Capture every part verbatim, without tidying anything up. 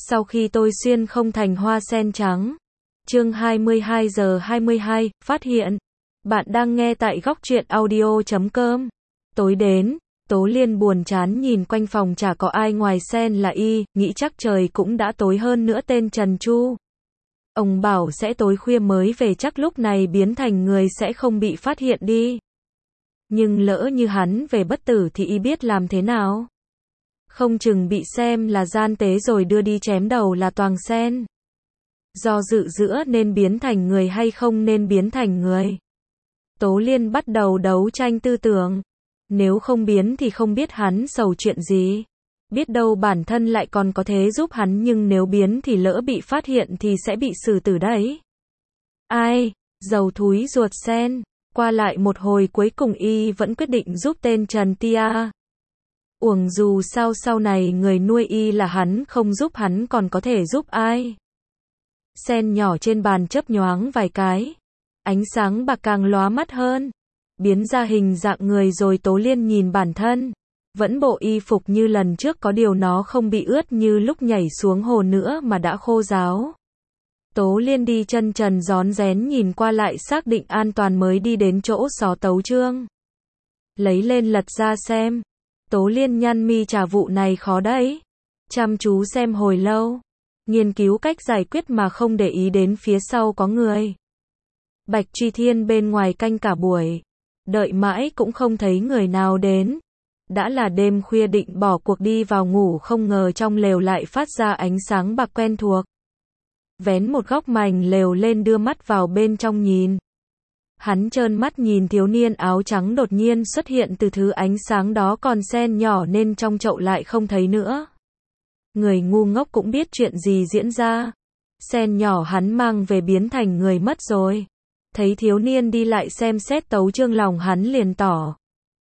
Sau khi tôi xuyên không thành hoa sen trắng. Chương hai mươi hai giờ hai mươi hai, phát hiện. Bạn đang nghe tại góc truyện audio chấm com. Tối đến, Tố Liên buồn chán nhìn quanh phòng chả có ai ngoài Sen là y, nghĩ chắc trời cũng đã tối hơn nữa tên Trần Chu. Ông bảo sẽ tối khuya mới về, chắc lúc này biến thành người sẽ không bị phát hiện đi. Nhưng lỡ như hắn về bất tử thì y biết làm thế nào? Không chừng bị xem là gian tế rồi đưa đi chém đầu là Toàng Sen. Do dự giữa nên biến thành người hay không nên biến thành người. Tố Liên bắt đầu đấu tranh tư tưởng. Nếu không biến thì không biết hắn sầu chuyện gì. Biết đâu bản thân lại còn có thể giúp hắn, nhưng nếu biến thì lỡ bị phát hiện thì sẽ bị xử tử đấy. Ai, dầu thúi ruột Sen. Qua lại một hồi cuối cùng y vẫn quyết định giúp tên Trần Tia. Uổng, dù sao sau này người nuôi y là hắn, không giúp hắn còn có thể giúp ai. Sen nhỏ trên bàn chớp nhoáng vài cái. Ánh sáng bạc càng lóa mắt hơn. Biến ra hình dạng người rồi Tố Liên nhìn bản thân. Vẫn bộ y phục như lần trước, có điều nó không bị ướt như lúc nhảy xuống hồ nữa mà đã khô ráo. Tố Liên đi chân trần rón rén nhìn qua lại xác định an toàn mới đi đến chỗ xó tấu chương. Lấy lên lật ra xem. Tố Liên nhăn mi, chả vụ này khó đấy. Chăm chú xem hồi lâu. Nghiên cứu cách giải quyết mà không để ý đến phía sau có người. Bạch Truy Thiên bên ngoài canh cả buổi. Đợi mãi cũng không thấy người nào đến. Đã là đêm khuya định bỏ cuộc đi vào ngủ, không ngờ trong lều lại phát ra ánh sáng bạc quen thuộc. Vén một góc mảnh lều lên đưa mắt vào bên trong nhìn. Hắn trơn mắt nhìn thiếu niên áo trắng đột nhiên xuất hiện từ thứ ánh sáng đó, còn Sen nhỏ nên trong chậu lại không thấy nữa. Người ngu ngốc cũng biết chuyện gì diễn ra. Sen nhỏ hắn mang về biến thành người mất rồi. Thấy thiếu niên đi lại xem xét tấu chương, lòng hắn liền tỏ.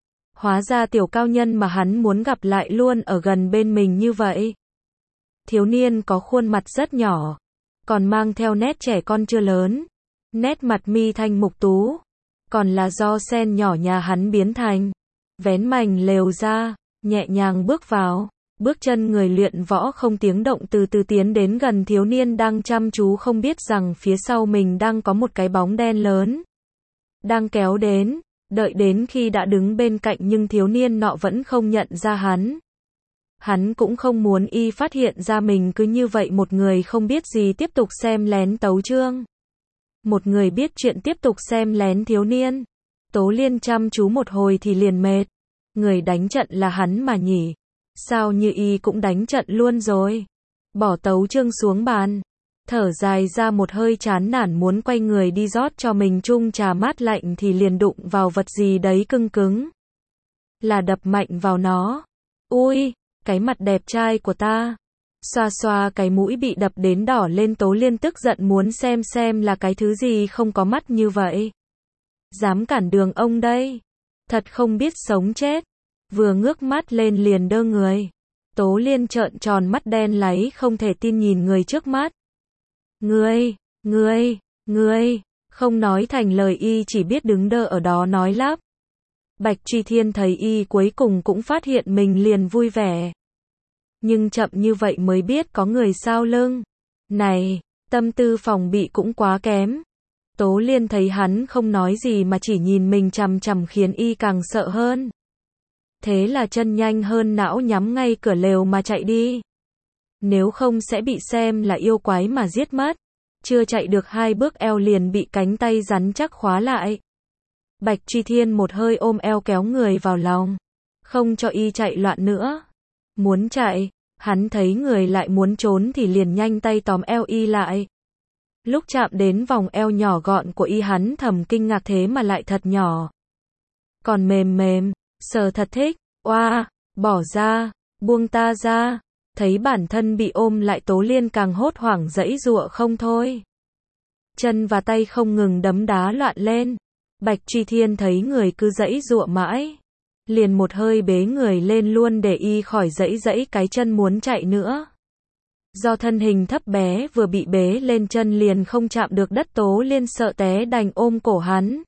Hóa ra tiểu cao nhân mà hắn muốn gặp lại luôn ở gần bên mình như vậy. Thiếu niên có khuôn mặt rất nhỏ, còn mang theo nét trẻ con chưa lớn. Nét mặt mi thanh mục tú. Còn là do Sen nhỏ nhà hắn biến thành. Vén mành lều ra, nhẹ nhàng bước vào. Bước chân người luyện võ không tiếng động từ từ tiến đến gần thiếu niên đang chăm chú, không biết rằng phía sau mình đang có một cái bóng đen lớn. Đang kéo đến. Đợi đến khi đã đứng bên cạnh nhưng thiếu niên nọ vẫn không nhận ra hắn. Hắn cũng không muốn y phát hiện ra mình, cứ như vậy một người không biết gì tiếp tục xem lén tấu chương. Một người biết chuyện tiếp tục xem lén thiếu niên. Tố Liên chăm chú một hồi thì liền mệt. Người đánh trận là hắn mà nhỉ? Sao như y cũng đánh trận luôn rồi? Bỏ tấu chương xuống bàn. Thở dài ra một hơi chán nản, muốn quay người đi rót cho mình chung trà mát lạnh thì liền đụng vào vật gì đấy cứng cứng. Là đập mạnh vào nó. Ui, cái mặt đẹp trai của ta. Xoa xoa cái mũi bị đập đến đỏ lên, Tố Liên tức giận muốn xem xem là cái thứ gì không có mắt như vậy. Dám cản đường ông đây. Thật không biết sống chết. Vừa ngước mắt lên liền đơ người. Tố Liên trợn tròn mắt đen láy không thể tin nhìn người trước mắt. Ngươi, ngươi, ngươi, không nói thành lời, y chỉ biết đứng đơ ở đó nói lắp. Bạch Truy Thiên thấy y cuối cùng cũng phát hiện mình liền vui vẻ. Nhưng chậm như vậy mới biết có người sau lưng. Này, tâm tư phòng bị cũng quá kém. Tố Liên thấy hắn không nói gì mà chỉ nhìn mình chằm chằm khiến y càng sợ hơn. Thế là chân nhanh hơn não nhắm ngay cửa lều mà chạy đi. Nếu không sẽ bị xem là yêu quái mà giết mất. Chưa chạy được hai bước eo liền bị cánh tay rắn chắc khóa lại. Bạch Truy Thiên một hơi ôm eo kéo người vào lòng. Không cho y chạy loạn nữa. Muốn chạy, hắn thấy người lại muốn trốn thì liền nhanh tay tóm eo y lại. Lúc chạm đến vòng eo nhỏ gọn của y hắn thầm kinh ngạc, thế mà lại thật nhỏ. Còn mềm mềm, sờ thật thích. Oa, bỏ ra, buông ta ra. Thấy bản thân bị ôm lại, Tố Liên càng hốt hoảng giãy giụa không thôi. Chân và tay không ngừng đấm đá loạn lên. Bạch Truy Thiên thấy người cứ giãy giụa mãi. Liền một hơi bế người lên luôn để y khỏi giãy giãy cái chân muốn chạy nữa. Do thân hình thấp bé vừa bị bế lên chân liền không chạm được đất, Tố Liên sợ té đành ôm cổ hắn.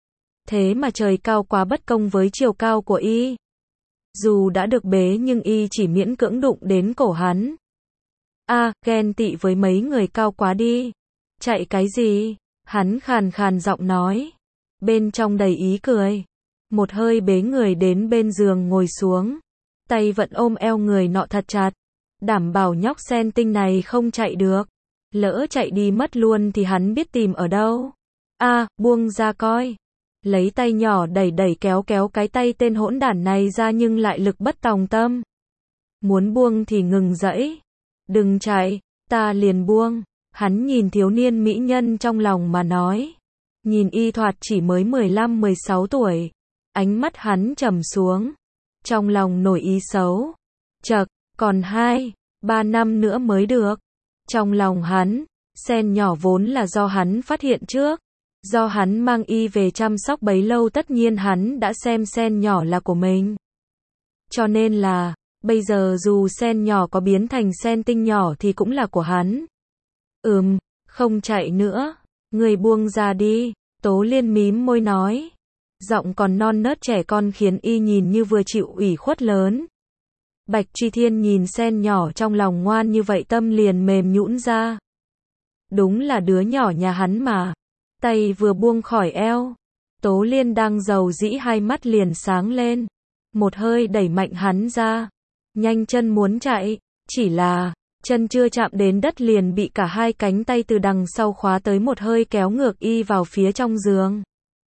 Thế mà trời cao quá bất công với chiều cao của y. Dù đã được bế nhưng y chỉ miễn cưỡng đụng đến cổ hắn. A, ghen tị với mấy người cao quá đi. Chạy cái gì? Hắn khàn khàn giọng nói. Bên trong đầy ý cười. Một hơi bế người đến bên giường ngồi xuống. Tay vẫn ôm eo người nọ thật chặt. Đảm bảo nhóc sen tinh này không chạy được. Lỡ chạy đi mất luôn thì hắn biết tìm ở đâu. A, buông ra coi. Lấy tay nhỏ đẩy đẩy kéo kéo cái tay tên hỗn đản này ra nhưng lại lực bất tòng tâm. Muốn buông thì ngừng dẫy. Đừng chạy, ta liền buông. Hắn nhìn thiếu niên mỹ nhân trong lòng mà nói. Nhìn y thoạt chỉ mới mười lăm mười sáu tuổi. Ánh mắt hắn trầm xuống. Trong lòng nổi ý xấu. Chậc, còn hai, ba năm nữa mới được. Trong lòng hắn, sen nhỏ vốn là do hắn phát hiện trước. Do hắn mang y về chăm sóc bấy lâu tất nhiên hắn đã xem sen nhỏ là của mình. Cho nên là, bây giờ dù sen nhỏ có biến thành sen tinh nhỏ thì cũng là của hắn. Ừm, không chạy nữa. Người buông ra đi. Tố Liên mím môi nói. Giọng còn non nớt trẻ con khiến y nhìn như vừa chịu ủy khuất lớn. Bạch Truy Thiên nhìn sen nhỏ trong lòng ngoan như vậy tâm liền mềm nhũn ra. Đúng là đứa nhỏ nhà hắn mà. Tay vừa buông khỏi eo. Tố Liên đang giàu dĩ hai mắt liền sáng lên. Một hơi đẩy mạnh hắn ra. Nhanh chân muốn chạy. Chỉ là, chân chưa chạm đến đất liền bị cả hai cánh tay từ đằng sau khóa tới một hơi kéo ngược y vào phía trong giường.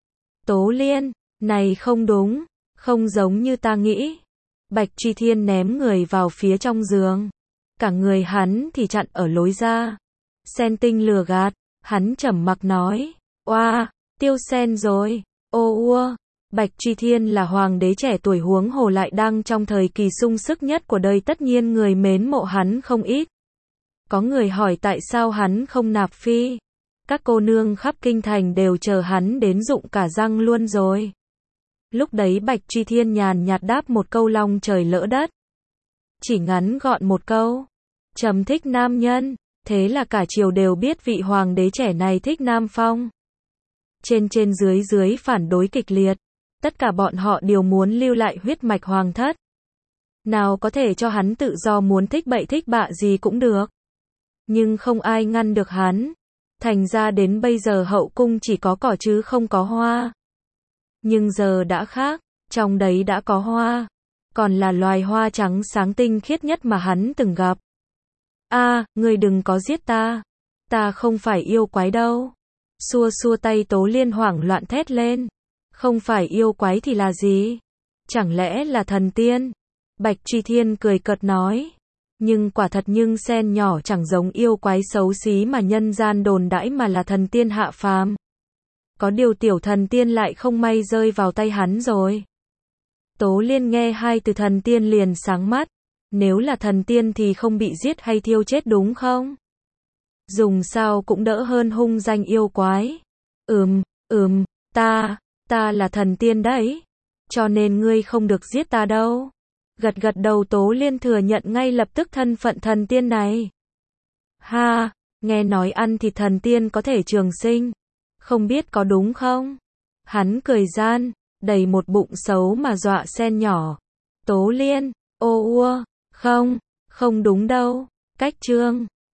Tố Liên, này không đúng. Không giống như ta nghĩ. Bạch Truy Thiên ném người vào phía trong giường. Cả người hắn thì chặn ở lối ra. Sen tinh lừa gạt. Hắn trầm mặc nói. Oa, tiêu sen rồi. Ô ua. Bạch Truy Thiên là hoàng đế trẻ tuổi huống hồ lại đang trong thời kỳ sung sức nhất của đời tất nhiên người mến mộ hắn không ít. Có người hỏi tại sao hắn không nạp phi. Các cô nương khắp kinh thành đều chờ hắn đến rụng cả răng luôn rồi. Lúc đấy Bạch Truy Thiên nhàn nhạt đáp một câu long trời lỡ đất. Chỉ ngắn gọn một câu. Trầm thích nam nhân. Thế là cả triều đều biết vị hoàng đế trẻ này thích Nam Phong. Trên trên dưới dưới phản đối kịch liệt. Tất cả bọn họ đều muốn lưu lại huyết mạch hoàng thất. Nào có thể cho hắn tự do muốn thích bậy thích bạ gì cũng được. Nhưng không ai ngăn được hắn. Thành ra đến bây giờ hậu cung chỉ có cỏ chứ không có hoa. Nhưng giờ đã khác, trong đấy đã có hoa. Còn là loài hoa trắng sáng tinh khiết nhất mà hắn từng gặp. A, à, ngươi đừng có giết ta. Ta không phải yêu quái đâu. Xua xua tay Tố Liên hoảng loạn thét lên. Không phải yêu quái thì là gì? Chẳng lẽ là thần tiên? Bạch Truy Thiên cười cợt nói. Nhưng quả thật nhưng sen nhỏ chẳng giống yêu quái xấu xí mà nhân gian đồn đãi mà là thần tiên hạ phàm. Có điều tiểu thần tiên lại không may rơi vào tay hắn rồi. Tố Liên nghe hai từ thần tiên liền sáng mắt. Nếu là thần tiên thì không bị giết hay thiêu chết đúng không? Dùng sao cũng đỡ hơn hung danh yêu quái. Ừm, ừm, ta, ta là thần tiên đấy. Cho nên ngươi không được giết ta đâu. Gật gật đầu Tố Liên thừa nhận ngay lập tức thân phận thần tiên này. Ha, nghe nói ăn thịt thần tiên có thể trường sinh. Không biết có đúng không? Hắn cười gian, đầy một bụng xấu mà dọa sen nhỏ. Tố Liên, ô ua, không, không đúng đâu. Cách chương